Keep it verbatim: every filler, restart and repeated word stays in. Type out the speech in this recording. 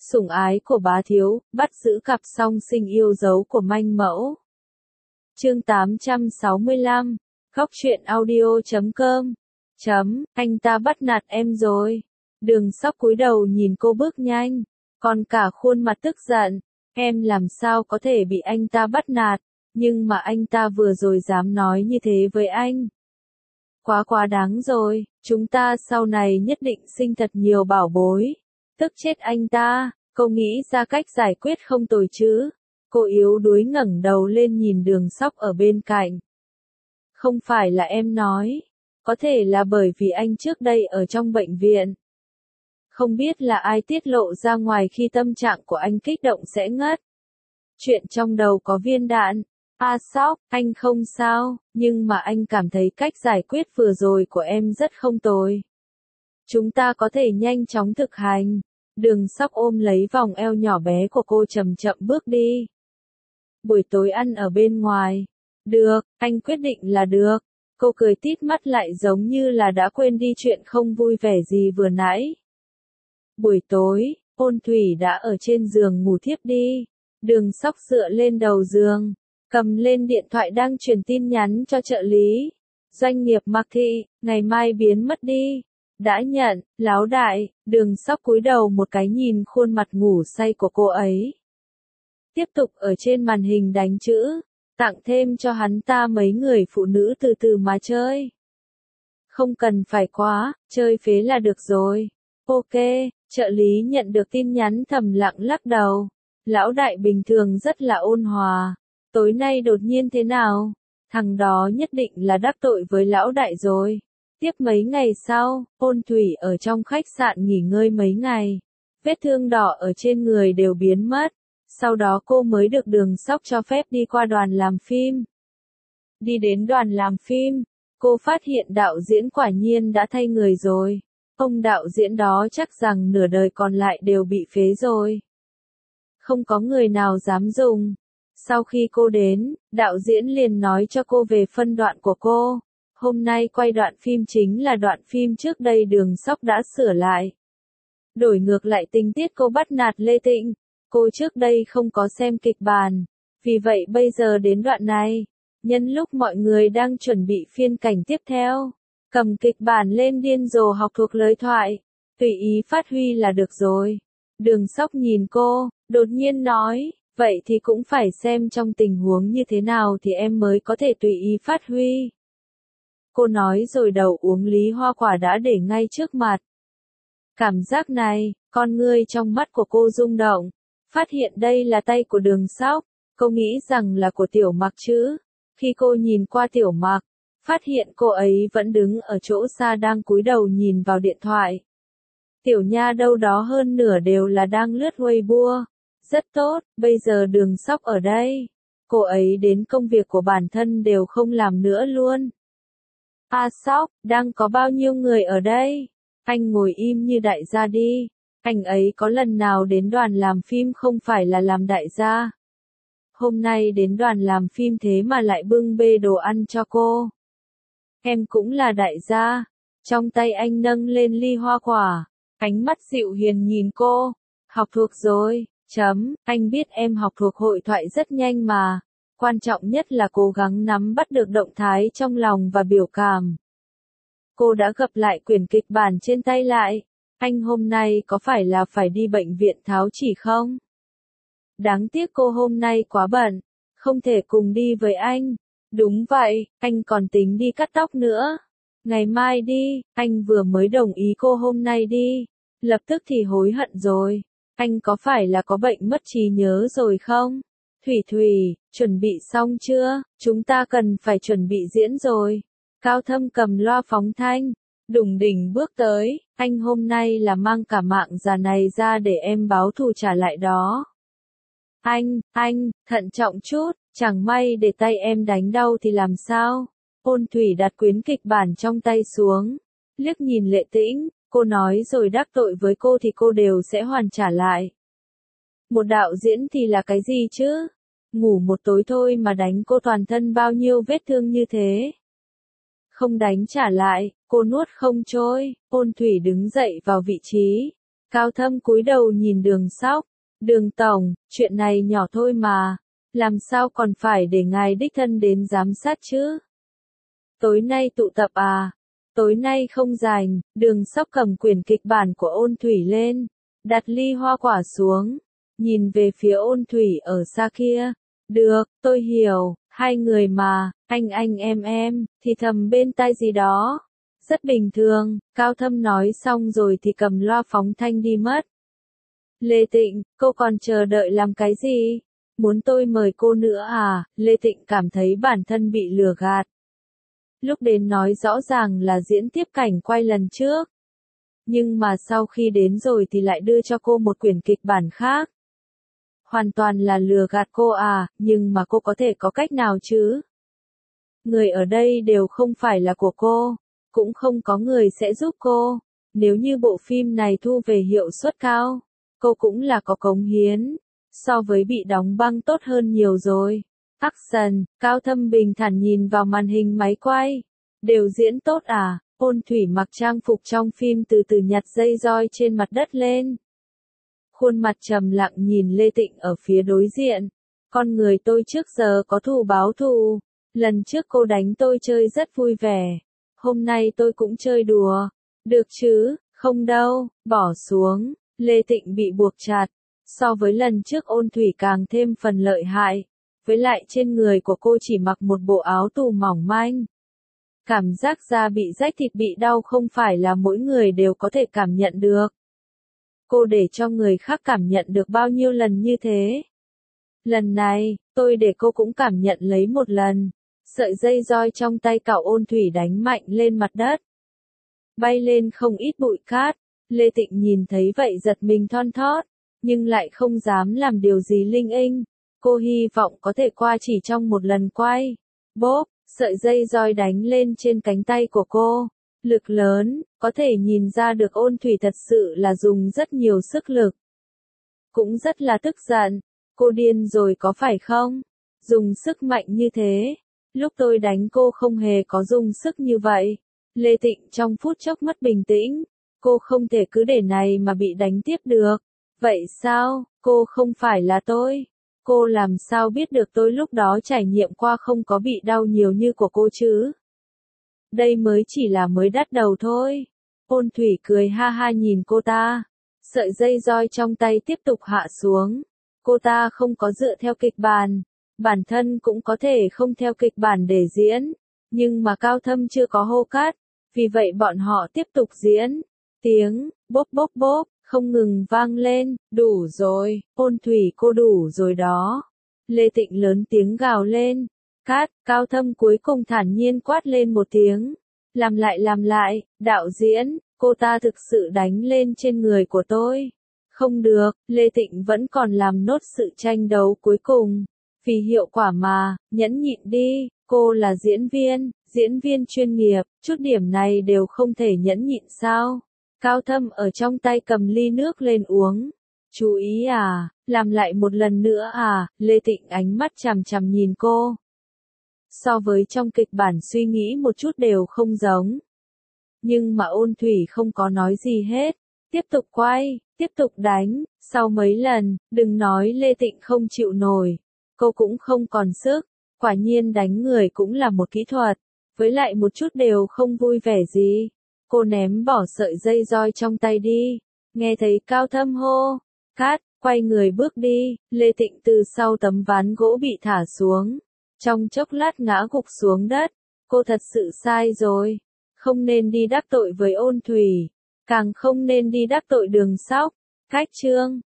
Sủng ái của bá thiếu, bắt giữ cặp song sinh yêu dấu của manh mẫu. Chương tám trăm sáu mươi lăm, Góc truyện audio chấm com. Chấm, anh ta bắt nạt em rồi. Đường Sóc cúi đầu nhìn cô bước nhanh, còn cả khuôn mặt tức giận. Em làm sao có thể bị anh ta bắt nạt, nhưng mà anh ta vừa rồi dám nói như thế với anh. Quá quá đáng rồi, chúng ta sau này nhất định sinh thật nhiều bảo bối. Tức chết anh ta, cô nghĩ ra cách giải quyết không tồi chứ. Cô yếu đuối ngẩng đầu lên nhìn Đường Sóc ở bên cạnh. Không phải là em nói, có thể là bởi vì anh trước đây ở trong bệnh viện. Không biết là ai tiết lộ ra ngoài khi tâm trạng của anh kích động sẽ ngất. Chuyện trong đầu có viên đạn. À Sóc, anh không sao, nhưng mà anh cảm thấy cách giải quyết vừa rồi của em rất không tồi. Chúng ta có thể nhanh chóng thực hành. Đường Sóc ôm lấy vòng eo nhỏ bé của cô chậm chậm bước đi. Buổi tối ăn ở bên ngoài. Được, anh quyết định là được. Cô cười tít mắt lại giống như là đã quên đi chuyện không vui vẻ gì vừa nãy. Buổi tối, Ôn Thủy đã ở trên giường ngủ thiếp đi. Đường Sóc dựa lên đầu giường, cầm lên điện thoại đang truyền tin nhắn cho trợ lý. Doanh nghiệp Mạc Thị, ngày mai biến mất đi. Đã nhận, Láo đại. Đường Sóc cúi đầu một cái nhìn khuôn mặt ngủ say của cô ấy. Tiếp tục ở trên màn hình đánh chữ, tặng thêm cho hắn ta mấy người phụ nữ từ từ mà chơi. Không cần phải quá, chơi phế là được rồi. Ok, trợ lý nhận được tin nhắn thầm lặng lắc đầu. Lão đại bình thường rất là ôn hòa. Tối nay đột nhiên thế nào? Thằng đó nhất định là đắc tội với lão đại rồi. Tiếp mấy ngày sau, Ôn Thủy ở trong khách sạn nghỉ ngơi mấy ngày. Vết thương đỏ ở trên người đều biến mất. Sau đó cô mới được Đường Sóc cho phép đi qua đoàn làm phim. Đi đến đoàn làm phim, cô phát hiện đạo diễn quả nhiên đã thay người rồi. Ông đạo diễn đó chắc rằng nửa đời còn lại đều bị phế rồi. Không có người nào dám dùng. Sau khi cô đến, đạo diễn liền nói cho cô về phân đoạn của cô. Hôm nay quay đoạn phim chính là đoạn phim trước đây Đường Sóc đã sửa lại. Đổi ngược lại tình tiết cô bắt nạt Lê Tịnh. Cô trước đây không có xem kịch bản. Vì vậy bây giờ đến đoạn này, nhân lúc mọi người đang chuẩn bị phiên cảnh tiếp theo, cầm kịch bản lên điên rồ học thuộc lời thoại. Tùy ý phát huy là được rồi. Đường Sóc nhìn cô, đột nhiên nói, vậy thì cũng phải xem trong tình huống như thế nào thì em mới có thể tùy ý phát huy. Cô nói rồi đầu uống lý hoa quả đã để ngay trước mặt. Cảm giác này, con ngươi trong mắt của cô rung động. Phát hiện đây là tay của Đường Sóc, cô nghĩ rằng là của Tiểu Mặc chứ. Khi cô nhìn qua Tiểu Mặc, phát hiện cô ấy vẫn đứng ở chỗ xa đang cúi đầu nhìn vào điện thoại. Tiểu nha đâu đó hơn nửa đều là đang lướt Weibo. Rất tốt, bây giờ Đường Sóc ở đây. Cô ấy đến công việc của bản thân đều không làm nữa luôn. À Sóc, đang có bao nhiêu người ở đây? Anh ngồi im như đại gia đi. Anh ấy có lần nào đến đoàn làm phim không phải là làm đại gia. Hôm nay đến đoàn làm phim thế mà lại bưng bê đồ ăn cho cô. Em cũng là đại gia. Trong tay anh nâng lên ly hoa quả. Ánh mắt dịu hiền nhìn cô. Học thuộc rồi, chấm, anh biết em học thuộc hội thoại rất nhanh mà. Quan trọng nhất là cố gắng nắm bắt được động thái trong lòng và biểu cảm. Cô đã gập lại quyển kịch bản trên tay lại. Anh hôm nay có phải là phải đi bệnh viện tháo chỉ không? Đáng tiếc cô hôm nay quá bận, không thể cùng đi với anh. Đúng vậy, anh còn tính đi cắt tóc nữa. Ngày mai đi, anh vừa mới đồng ý cô hôm nay đi. Lập tức thì hối hận rồi. Anh có phải là có bệnh mất trí nhớ rồi không? Thủy Thủy, chuẩn bị xong chưa? Chúng ta cần phải chuẩn bị diễn rồi. Cao Thâm cầm loa phóng thanh. Đùng đỉnh bước tới, anh hôm nay là mang cả mạng già này ra để em báo thù trả lại đó. Anh, anh, thận trọng chút, chẳng may để tay em đánh đau thì làm sao? Ôn Thủy đặt quyển kịch bản trong tay xuống, liếc nhìn Lệ Tĩnh, cô nói rồi đắc tội với cô thì cô đều sẽ hoàn trả lại. Một đạo diễn thì là cái gì chứ? Ngủ một tối thôi mà đánh cô toàn thân bao nhiêu vết thương như thế. Không đánh trả lại, cô nuốt không trôi. Ôn Thủy đứng dậy vào vị trí. Cao Thâm cúi đầu nhìn Đường Sóc. Đường tổng, chuyện này nhỏ thôi mà. Làm sao còn phải để ngài đích thân đến giám sát chứ? Tối nay tụ tập à? Tối nay không rảnh. Đường Sóc cầm quyển kịch bản của Ôn Thủy lên. Đặt ly hoa quả xuống. Nhìn về phía Ôn Thủy ở xa kia. Được, tôi hiểu. Hai người mà, anh anh em em, thì thầm bên tai gì đó. Rất bình thường. Cao Thâm nói xong rồi thì cầm loa phóng thanh đi mất. Lê Tịnh, cô còn chờ đợi làm cái gì? Muốn tôi mời cô nữa à? Lê Tịnh cảm thấy bản thân bị lừa gạt. Lúc đến nói rõ ràng là diễn tiếp cảnh quay lần trước. Nhưng mà sau khi đến rồi thì lại đưa cho cô một quyển kịch bản khác. Hoàn toàn là lừa gạt cô à, nhưng mà cô có thể có cách nào chứ? Người ở đây đều không phải là của cô, cũng không có người sẽ giúp cô. Nếu như bộ phim này thu về hiệu suất cao, cô cũng là có cống hiến, so với bị đóng băng tốt hơn nhiều rồi. Action, Cao Thâm bình thản nhìn vào màn hình máy quay. Đều diễn tốt à? Ôn Thủy mặc trang phục trong phim từ từ nhặt dây roi trên mặt đất lên. Khuôn mặt trầm lặng nhìn Lê Tịnh ở phía đối diện. Con người tôi trước giờ có thù báo thù. Lần trước cô đánh tôi chơi rất vui vẻ. Hôm nay tôi cũng chơi đùa. Được chứ? Không đâu, bỏ xuống. Lê Tịnh bị buộc chặt. So với lần trước Ôn Thủy càng thêm phần lợi hại. Với lại trên người của cô chỉ mặc một bộ áo tù mỏng manh. Cảm giác da bị rách thịt bị đau không phải là mỗi người đều có thể cảm nhận được. Cô để cho người khác cảm nhận được bao nhiêu lần như thế? Lần này, tôi để cô cũng cảm nhận lấy một lần. Sợi dây roi trong tay cạo Ôn Thủy đánh mạnh lên mặt đất. Bay lên không ít bụi cát. Lê Tịnh nhìn thấy vậy giật mình thon thót, nhưng lại không dám làm điều gì linh tinh. Cô hy vọng có thể qua chỉ trong một lần quay. Bốp, sợi dây roi đánh lên trên cánh tay của cô. Lực lớn, có thể nhìn ra được Ôn Thủy thật sự là dùng rất nhiều sức lực. Cũng rất là tức giận. Cô điên rồi có phải không? Dùng sức mạnh như thế. Lúc tôi đánh cô không hề có dùng sức như vậy. Lê Tịnh trong phút chốc mất bình tĩnh. Cô không thể cứ để này mà bị đánh tiếp được. Vậy sao? Cô không phải là tôi. Cô làm sao biết được tôi lúc đó trải nghiệm qua không có bị đau nhiều như của cô chứ? Đây mới chỉ là mới đắt đầu thôi. Ôn Thủy cười ha ha nhìn cô ta. Sợi dây roi trong tay tiếp tục hạ xuống. Cô ta không có dựa theo kịch bản. Bản thân cũng có thể không theo kịch bản để diễn. Nhưng mà Cao Thâm chưa có hô cắt. Vì vậy bọn họ tiếp tục diễn. Tiếng, bốp bốp bốp, không ngừng vang lên. Đủ rồi, Ôn Thủy cô đủ rồi đó. Lê Tịnh lớn tiếng gào lên. Cát, Cao Thâm cuối cùng thản nhiên quát lên một tiếng. Làm lại làm lại, đạo diễn, cô ta thực sự đánh lên trên người của tôi. Không được, Lê Tịnh vẫn còn làm nốt sự tranh đấu cuối cùng. Vì hiệu quả mà, nhẫn nhịn đi, cô là diễn viên, diễn viên chuyên nghiệp, chút điểm này đều không thể nhẫn nhịn sao? Cao Thâm ở trong tay cầm ly nước lên uống. Chú ý à, làm lại một lần nữa à, Lê Tịnh ánh mắt chằm chằm nhìn cô. So với trong kịch bản suy nghĩ một chút đều không giống. Nhưng mà Ôn Thủy không có nói gì hết. Tiếp tục quay, tiếp tục đánh, sau mấy lần, đừng nói Lê Tịnh không chịu nổi. Cô cũng không còn sức, quả nhiên đánh người cũng là một kỹ thuật. Với lại một chút đều không vui vẻ gì. Cô ném bỏ sợi dây roi trong tay đi. Nghe thấy Cao Thâm hô. Cát, quay người bước đi. Lê Tịnh từ sau tấm ván gỗ bị thả xuống. Trong chốc lát ngã gục xuống đất. Cô thật sự sai rồi. Không nên đi đắc tội với Ôn Thủy. Càng không nên đi đắc tội Đường Sóc. Cách chương.